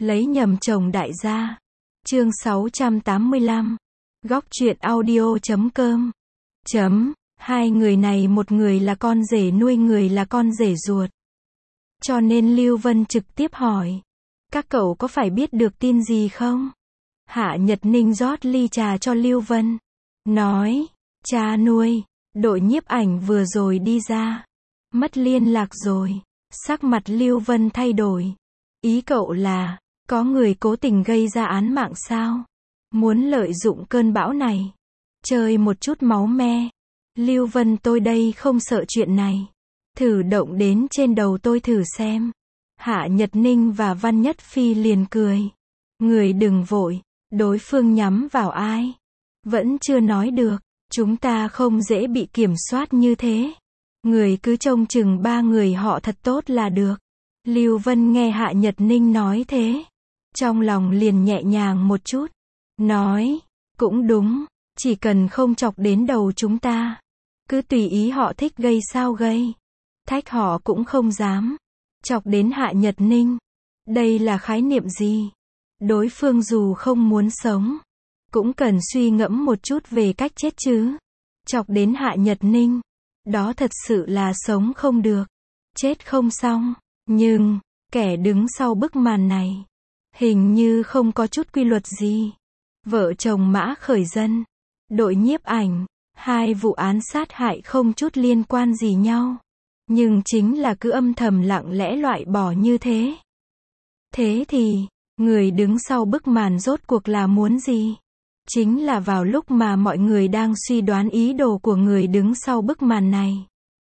Lấy nhầm chồng đại gia. Chương 685. Góc truyện audio.com. Hai người này, một người là con rể nuôi, người là con rể ruột. Cho nên Lưu Vân trực tiếp hỏi. Các cậu có phải biết được tin gì không? Hạ Nhật Ninh rót ly trà cho Lưu Vân. Nói, cha nuôi, đội nhiếp ảnh vừa rồi đi ra. Mất liên lạc rồi. Sắc mặt Lưu Vân thay đổi. Ý cậu là, có người cố tình gây ra án mạng sao? Muốn lợi dụng cơn bão này. Chơi một chút máu me. Lưu Vân, tôi đây không sợ chuyện này. Thử động đến trên đầu tôi thử xem. Hạ Nhật Ninh và Văn Nhất Phi liền cười. Người đừng vội, đối phương nhắm vào ai? Vẫn chưa nói được, chúng ta không dễ bị kiểm soát như thế. Người cứ trông chừng 3 người họ thật tốt là được. Lưu Vân nghe Hạ Nhật Ninh nói thế, trong lòng liền nhẹ nhàng một chút. Nói, cũng đúng, chỉ cần không chọc đến đầu chúng ta. Cứ tùy ý họ thích gây sao gây. Thách họ cũng không dám. Chọc đến Hạ Nhật Ninh. Đây là khái niệm gì? Đối phương dù không muốn sống, cũng cần suy ngẫm một chút về cách chết chứ. Chọc đến Hạ Nhật Ninh, đó thật sự là sống không được, chết không xong. Nhưng, kẻ đứng sau bức màn này, hình như không có chút quy luật gì. Vợ chồng Mã Khởi Dân, đội nhiếp ảnh, hai vụ án sát hại không chút liên quan gì nhau. Nhưng chính là cứ âm thầm lặng lẽ loại bỏ như thế. Thế thì, người đứng sau bức màn rốt cuộc là muốn gì? Chính là vào lúc mà mọi người đang suy đoán ý đồ của người đứng sau bức màn này.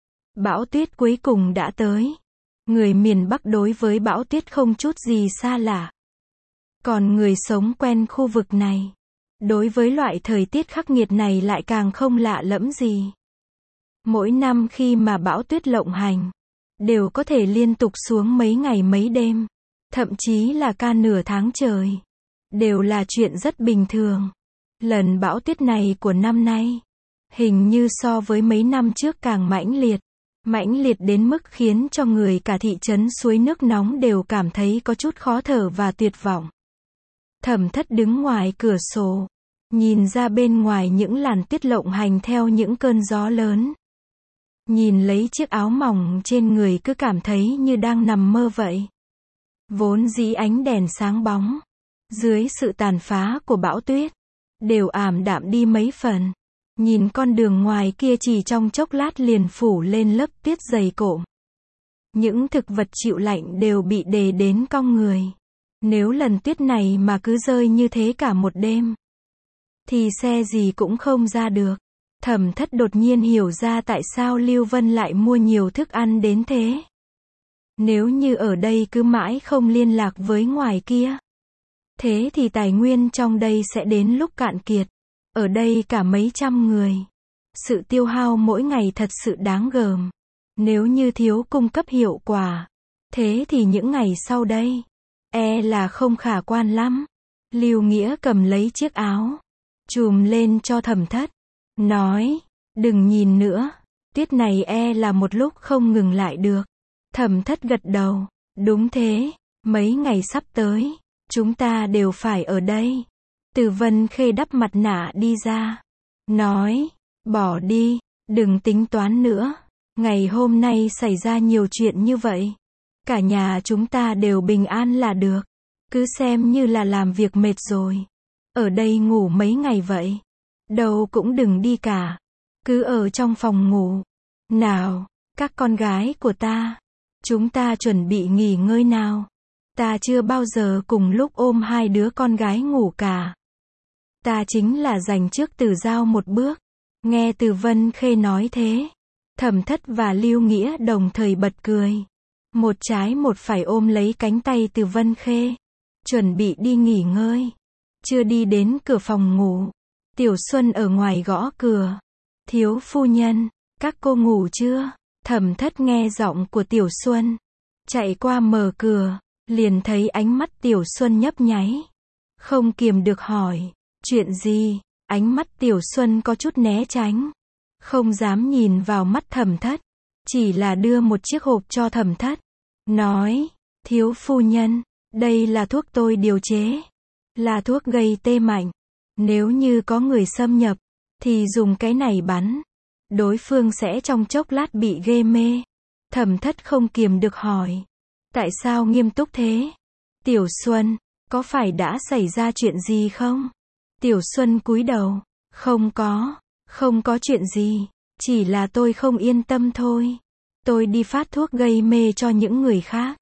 Bão tuyết cuối cùng đã tới. Người miền Bắc đối với bão tuyết không chút gì xa lạ. Còn người sống quen khu vực này, đối với loại thời tiết khắc nghiệt này lại càng không lạ lẫm gì. Mỗi năm khi mà bão tuyết lộng hành, đều có thể liên tục xuống mấy ngày mấy đêm, thậm chí là cả nửa tháng trời. Đều là chuyện rất bình thường. Lần bão tuyết này của năm nay, hình như so với mấy năm trước càng mãnh liệt đến mức khiến cho người cả thị trấn Suối Nước Nóng đều cảm thấy có chút khó thở và tuyệt vọng. Thẩm Thất đứng ngoài cửa sổ, nhìn ra bên ngoài những làn tuyết lộng hành theo những cơn gió lớn. Nhìn lấy chiếc áo mỏng trên người cứ cảm thấy như đang nằm mơ vậy. Vốn dĩ ánh đèn sáng bóng, dưới sự tàn phá của bão tuyết, đều ảm đạm đi mấy phần. Nhìn con đường ngoài kia chỉ trong chốc lát liền phủ lên lớp tuyết dày cộm. Những thực vật chịu lạnh đều bị đè đến cong người. Nếu lần tuyết này mà cứ rơi như thế cả một đêm, thì xe gì cũng không ra được. Thẩm Thất đột nhiên hiểu ra tại sao Lưu Vân lại mua nhiều thức ăn đến thế. Nếu như ở đây cứ mãi không liên lạc với ngoài kia, thế thì tài nguyên trong đây sẽ đến lúc cạn kiệt. Ở đây cả mấy trăm người. Sự tiêu hao mỗi ngày thật sự đáng gờm. Nếu như thiếu cung cấp hiệu quả, thế thì những ngày sau đây, là không khả quan lắm. Lưu Nghĩa cầm lấy chiếc áo, chùm lên cho Thẩm Thất. Nói, đừng nhìn nữa. Tuyết này là một lúc không ngừng lại được. Thẩm Thất gật đầu. Đúng thế, mấy ngày sắp tới, chúng ta đều phải ở đây. Từ Vân Khê đắp mặt nạ đi ra. Nói, bỏ đi, đừng tính toán nữa. Ngày hôm nay xảy ra nhiều chuyện như vậy. Cả nhà chúng ta đều bình an là được. Cứ xem như là làm việc mệt rồi. Ở đây ngủ mấy ngày vậy. Đâu cũng đừng đi cả. Cứ ở trong phòng ngủ. Nào, các con gái của ta. Chúng ta chuẩn bị nghỉ ngơi nào. Ta chưa bao giờ cùng lúc ôm hai đứa con gái ngủ cả. Ta chính là giành trước Từ Giao một bước. Nghe Từ Vân Khê nói thế, Thẩm Thất và Lưu Nghĩa đồng thời bật cười. Một trái một phải ôm lấy cánh tay Từ Vân Khê, chuẩn bị đi nghỉ ngơi. Chưa đi đến cửa phòng ngủ, Tiểu Xuân ở ngoài gõ cửa. Thiếu phu nhân, các cô ngủ chưa? Thẩm Thất nghe giọng của Tiểu Xuân, chạy qua mở cửa, liền thấy ánh mắt Tiểu Xuân nhấp nháy. Không kiềm được hỏi, chuyện gì? Ánh mắt Tiểu Xuân có chút né tránh, không dám nhìn vào mắt Thẩm Thất, chỉ là đưa một chiếc hộp cho Thẩm Thất. Nói, thiếu phu nhân, Đây là thuốc tôi điều chế. Là thuốc gây tê mạnh. Nếu như có người xâm nhập, thì dùng cái này bắn. Đối phương sẽ trong chốc lát bị ghê mê. Thẩm Thất không kiềm được hỏi. Tại sao nghiêm túc thế? Tiểu Xuân, có phải đã xảy ra chuyện gì không? Tiểu Xuân cúi đầu. Không có chuyện gì. Chỉ là tôi không yên tâm thôi. Tôi đi phát thuốc gây mê cho những người khác.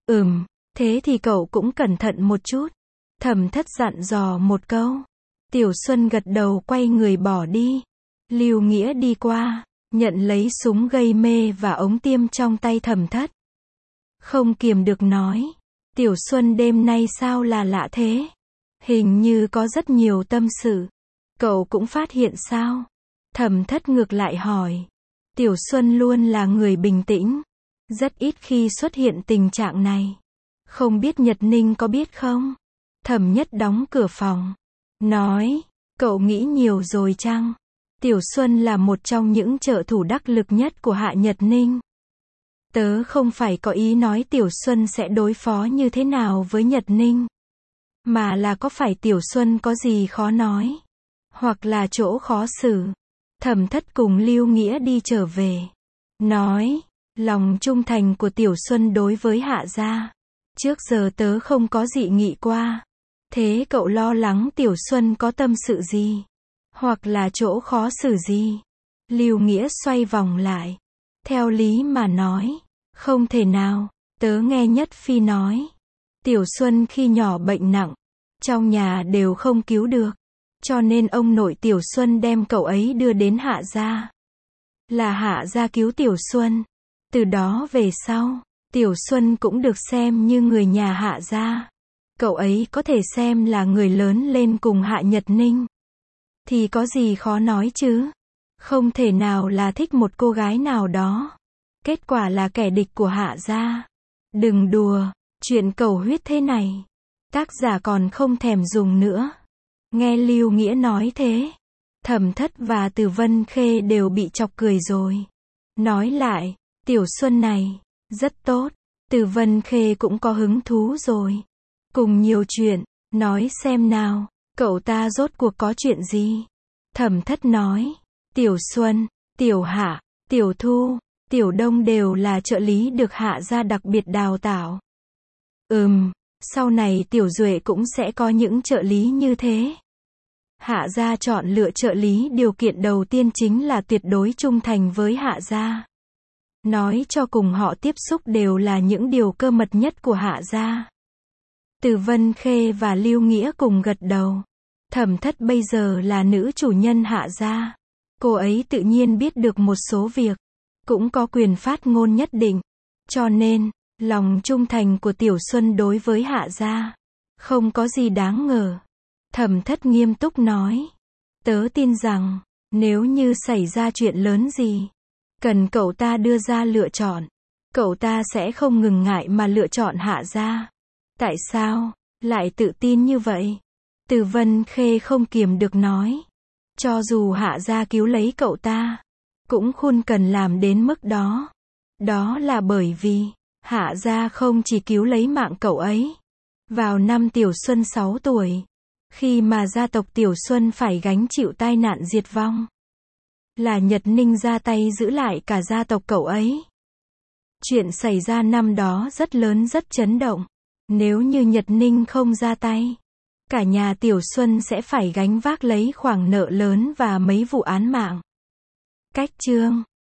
Thế thì cậu cũng cẩn thận một chút. Thẩm Thất dặn dò một câu. Tiểu Xuân gật đầu quay người bỏ đi. Lưu Nghĩa đi qua, nhận lấy súng gây mê và ống tiêm trong tay Thẩm Thất. Không kiềm được nói. Tiểu Xuân đêm nay sao là lạ thế? Hình như có rất nhiều tâm sự. Cậu cũng phát hiện sao? Thẩm Thất ngược lại hỏi. Tiểu Xuân luôn là người bình tĩnh. Rất ít khi xuất hiện tình trạng này. Không biết Nhật Ninh có biết không? Thẩm Nhất đóng cửa phòng. Nói, cậu nghĩ nhiều rồi chăng? Tiểu Xuân là một trong những trợ thủ đắc lực nhất của Hạ Nhật Ninh. Tớ không phải có ý nói Tiểu Xuân sẽ đối phó như thế nào với Nhật Ninh. Mà là có phải Tiểu Xuân có gì khó nói? Hoặc là chỗ khó xử? Thẩm Thất cùng Lưu Nghĩa đi trở về. Nói, lòng trung thành của Tiểu Xuân đối với Hạ gia. Trước giờ tớ không có dị nghị qua. Thế cậu lo lắng Tiểu Xuân có tâm sự gì? Hoặc là chỗ khó xử gì? Lưu Nghĩa xoay vòng lại. Theo lý mà nói, không thể nào. Tớ nghe Nhất Phi nói. Tiểu Xuân khi nhỏ bệnh nặng. Trong nhà đều không cứu được. Cho nên ông nội Tiểu Xuân đem cậu ấy đưa đến Hạ gia. Là Hạ gia cứu Tiểu Xuân. Từ đó về sau, Tiểu Xuân cũng được xem như người nhà Hạ gia. Cậu ấy có thể xem là người lớn lên cùng Hạ Nhật Ninh. Thì có gì khó nói chứ? Không thể nào là thích một cô gái nào đó. Kết quả là kẻ địch của Hạ gia. Đừng đùa, chuyện cầu huyết thế này. Tác giả còn không thèm dùng nữa. Nghe Lưu Nghĩa nói thế, Thẩm Thất và Từ Vân Khê đều bị chọc cười rồi. Nói lại, Tiểu Xuân này, rất tốt. Từ Vân Khê cũng có hứng thú rồi. Cùng nhiều chuyện, nói xem nào, cậu ta rốt cuộc có chuyện gì? Thẩm Thất nói, Tiểu Xuân, Tiểu Hạ, Tiểu Thu, Tiểu Đông đều là trợ lý được Hạ gia đặc biệt đào tạo. Sau này Tiểu Duệ cũng sẽ có những trợ lý như thế. Hạ gia chọn lựa trợ lý điều kiện đầu tiên chính là tuyệt đối trung thành với Hạ gia. Nói cho cùng họ tiếp xúc đều là những điều cơ mật nhất của Hạ gia. Từ Vân Khê và Lưu Nghĩa cùng gật đầu. Thẩm Thất bây giờ là nữ chủ nhân Hạ gia. Cô ấy tự nhiên biết được một số việc. Cũng có quyền phát ngôn nhất định. Cho nên, lòng trung thành của Tiểu Xuân đối với Hạ gia không có gì đáng ngờ. Thẩm Thất nghiêm túc nói. Tớ tin rằng, nếu như xảy ra chuyện lớn gì, cần cậu ta đưa ra lựa chọn, cậu ta sẽ không ngừng ngại mà lựa chọn Hạ gia. Tại sao lại tự tin như vậy? Từ Vân Khê không kiềm được nói. Cho dù Hạ gia cứu lấy cậu ta, cũng không cần làm đến mức đó. Đó là bởi vì, Hạ gia không chỉ cứu lấy mạng cậu ấy. Vào năm Tiểu Xuân 6 tuổi, khi mà gia tộc Tiểu Xuân phải gánh chịu tai nạn diệt vong, là Nhật Ninh ra tay giữ lại cả gia tộc cậu ấy. Chuyện xảy ra năm đó rất lớn rất chấn động. Nếu như Nhật Ninh không ra tay, cả nhà Tiểu Xuân sẽ phải gánh vác lấy khoản nợ lớn và mấy vụ án mạng. Cách chương